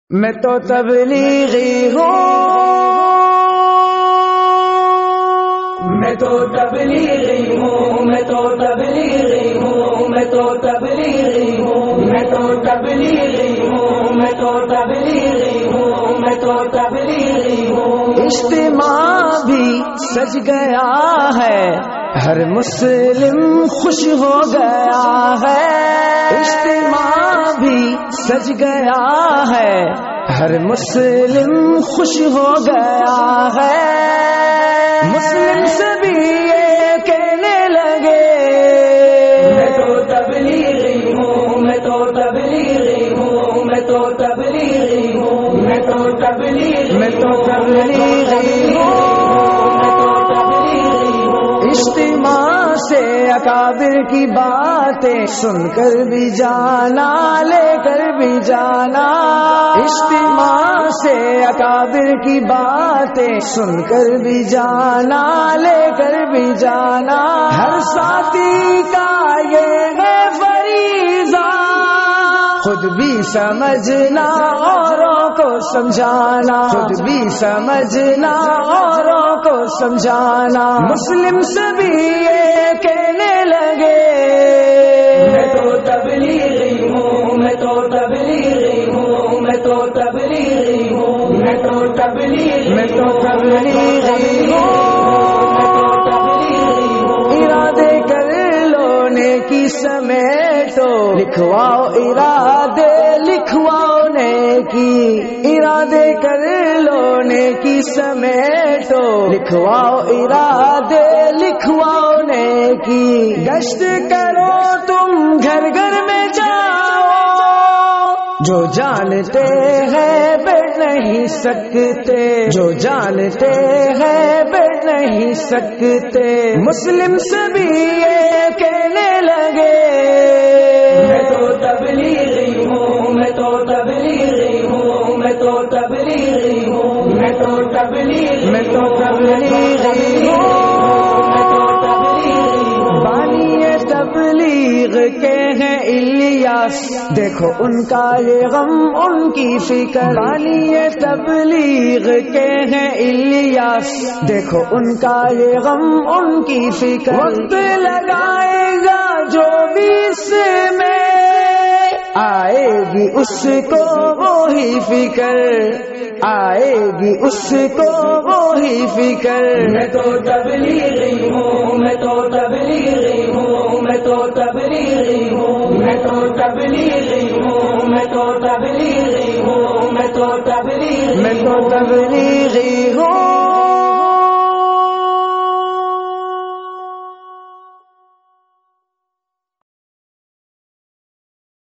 میں تو تبلیغی ہوں، میں تو تبلیغی ہوں، میں تو تبلیغی ہوں، میں تو تبلیغی ہوں، میں تو تبلیغی ہوں، میں تو تبلیغی ہوں، میں تو تبلیغی ہوں۔ اجتماع بھی سج گیا ہے، ہر مسلم خوش ہو گیا ہے۔ اجتماع بھی سج گیا ہے، ہر مسلم خوش ہو گیا ہے۔ مسلم سبھی یہ کہنے لگے، میں تو تبلیغی ہوں، میں تو تبلیغی ہوں، میں تو تبلیغی ہوں، میں تو تبلیغی، میں تو تبلیغی ہوں۔ اجتماع سے اکابر کی باتیں سن کر بھی جانا، لے کر بھی جانا۔ اجتماع سے اکابر کی باتیں سن کر بھی جانا، لے کر بھی جانا۔ ہر ساتھی کا یہ ہے فریضہ، خود بھی سمجھنا اوروں کو سمجھانا، خود بھی سمجھنا اوروں کو سمجھانا۔ مسلم سبھی یہ کہنے لگے، میں تو تبلیغی ہوں، میں تو تبلیغی ہوں، میں تو تبلیغی ہوں، میں تو تبلیغی، میں تو تبلیغی ہوں، میں تو تبلیغی ہوں۔ ارادے کر لو نیکی سمیٹو، لکھواؤ ارادے، لکھواؤ نیکی۔ ارادے کر لو نیکی سمیٹو، لکھواؤ ارادے، لکھواؤ نیکی۔ گشت کرو تم گھر گھر میں جاؤ، جو جانتے ہیں بیٹھ نہیں سکتے، جو جانتے ہیں بیٹھ نہیں سکتے۔ مسلم سبھی یہ کہنے لگے، میں تو تبلیغی ہوں، میں تو تبلیغی ہوں، میں تو تبلیغی ہوں، میں تو تبلیغی، میں تو تبلیغی ہوں۔ تبلیغ کے ہیں الیاس، دیکھو ان کا یہ غم ان کی فکر۔ بانی تبلیغ کے ہیں الیاس، دیکھو ان کا یہ غم ان کی فکر۔ وقت لگائے گا جو بھی اس میں، آئے گی اس کو وہی فکر، آئے گی اس کو وہی فکر۔ میں تو تبلیغی ہوں، میں تو تبلیغی ہوں، میں تو تبلیغی ہوں، میں تو تبلیغی ہوں، میں تو تبلیغی ہوں، میں تو تبلیغی، میں تو تبلیغی ہوں۔